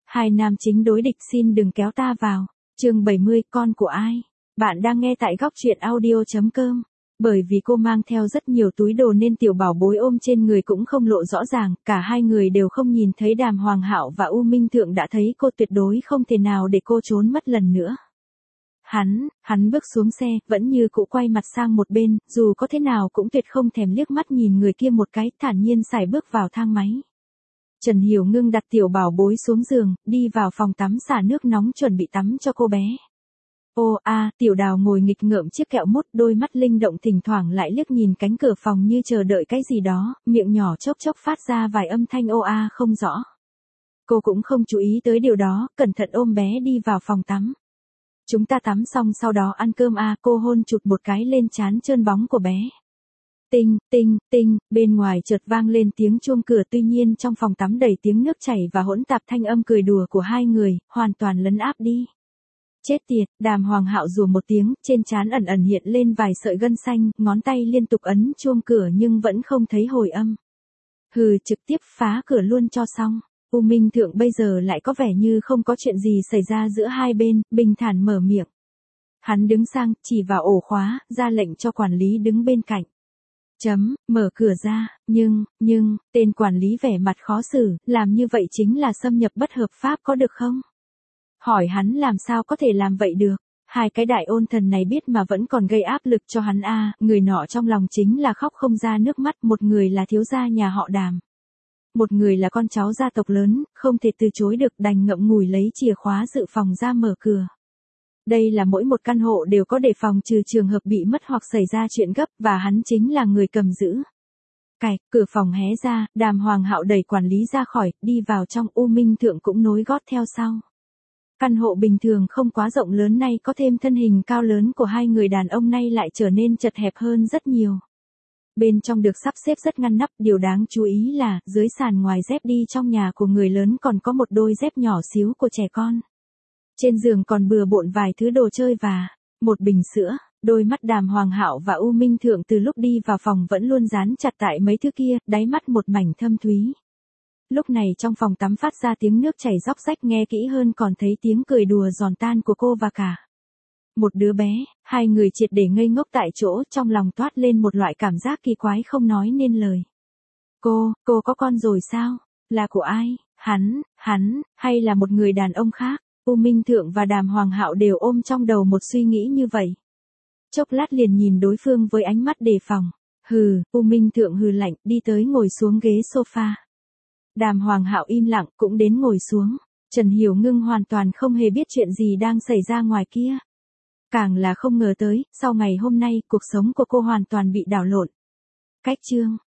Hai nam chính đối địch xin đừng kéo ta vào. Chương 70, con của ai? Bạn đang nghe tại góc truyện audio.com. Bởi vì cô mang theo rất nhiều túi đồ nên tiểu bảo bối ôm trên người cũng không lộ rõ ràng, cả hai người đều không nhìn thấy Đàm Hoàng Hạo và U Minh Thượng đã thấy cô, tuyệt đối không thể nào để cô trốn mất lần nữa. Hắn bước xuống xe, vẫn như cũ quay mặt sang một bên, dù có thế nào cũng tuyệt không thèm liếc mắt nhìn người kia một cái, thản nhiên sải bước vào thang máy. Trần Hiểu Ngưng đặt tiểu bảo bối xuống giường, đi vào phòng tắm xả nước nóng chuẩn bị tắm cho cô bé. Ô a, Tiểu Đào ngồi nghịch ngợm chiếc kẹo mút, đôi mắt linh động thỉnh thoảng lại liếc nhìn cánh cửa phòng như chờ đợi cái gì đó, miệng nhỏ chốc chốc phát ra vài âm thanh ô a không rõ. Cô cũng không chú ý tới điều đó, cẩn thận ôm bé đi vào phòng tắm. Chúng ta tắm xong sau đó ăn cơm a, cô hôn chụt một cái lên trán trơn bóng của bé. Tinh, tinh, tinh, bên ngoài chợt vang lên tiếng chuông cửa, tuy nhiên trong phòng tắm đầy tiếng nước chảy và hỗn tạp thanh âm cười đùa của hai người, hoàn toàn lấn áp đi. Chết tiệt, Đàm Hoàng Hạo rủa một tiếng, trên trán ẩn ẩn hiện lên vài sợi gân xanh, ngón tay liên tục ấn chuông cửa nhưng vẫn không thấy hồi âm. Hừ, trực tiếp phá cửa luôn cho xong. U Minh Thượng bây giờ lại có vẻ như không có chuyện gì xảy ra giữa hai bên, bình thản mở miệng. Hắn đứng sang, chỉ vào ổ khóa, ra lệnh cho quản lý đứng bên cạnh. Mở cửa ra, nhưng, tên quản lý vẻ mặt khó xử, làm như vậy chính là xâm nhập bất hợp pháp có được không? Hỏi hắn làm sao có thể làm vậy được? Hai cái đại ôn thần này biết mà vẫn còn gây áp lực cho hắn a, người nọ trong lòng chính là khóc không ra nước mắt, một người là thiếu gia nhà họ Đàm. Một người là con cháu gia tộc lớn, không thể từ chối được, đành ngậm ngùi lấy chìa khóa dự phòng ra mở cửa. Đây là mỗi một căn hộ đều có để phòng trừ trường hợp bị mất hoặc xảy ra chuyện gấp, và hắn chính là người cầm giữ. Cạch, cửa phòng hé ra, Đàm Hoàng Hạo đẩy quản lý ra khỏi, đi vào trong, U Minh Thượng cũng nối gót theo sau. Căn hộ bình thường không quá rộng lớn nay có thêm thân hình cao lớn của hai người đàn ông nay lại trở nên chật hẹp hơn rất nhiều. Bên trong được sắp xếp rất ngăn nắp, điều đáng chú ý là, dưới sàn ngoài dép đi trong nhà của người lớn còn có một đôi dép nhỏ xíu của trẻ con. Trên giường còn bừa bộn vài thứ đồ chơi và một bình sữa. Đôi mắt Đàm Hoàng Hạo và U Minh Thượng từ lúc đi vào phòng vẫn luôn dán chặt tại mấy thứ kia, đáy mắt một mảnh thâm thúy. Lúc này trong phòng tắm phát ra tiếng nước chảy róc rách, nghe kỹ hơn còn thấy tiếng cười đùa giòn tan của cô và cả một đứa bé. Hai người triệt để ngây ngốc tại chỗ, trong lòng toát lên một loại cảm giác kỳ quái không nói nên lời. Cô có con rồi sao? Là của ai? Hắn, hay là một người đàn ông khác? U Minh Thượng và Đàm Hoàng Hạo đều ôm trong đầu một suy nghĩ như vậy. Chốc lát liền nhìn đối phương với ánh mắt đề phòng. Hừ, U Minh Thượng hừ lạnh, đi tới ngồi xuống ghế sofa. Đàm Hoàng Hạo im lặng, cũng đến ngồi xuống. Trần Hiểu Ngưng hoàn toàn không hề biết chuyện gì đang xảy ra ngoài kia. Càng là không ngờ tới, sau ngày hôm nay, cuộc sống của cô hoàn toàn bị đảo lộn. Cách chương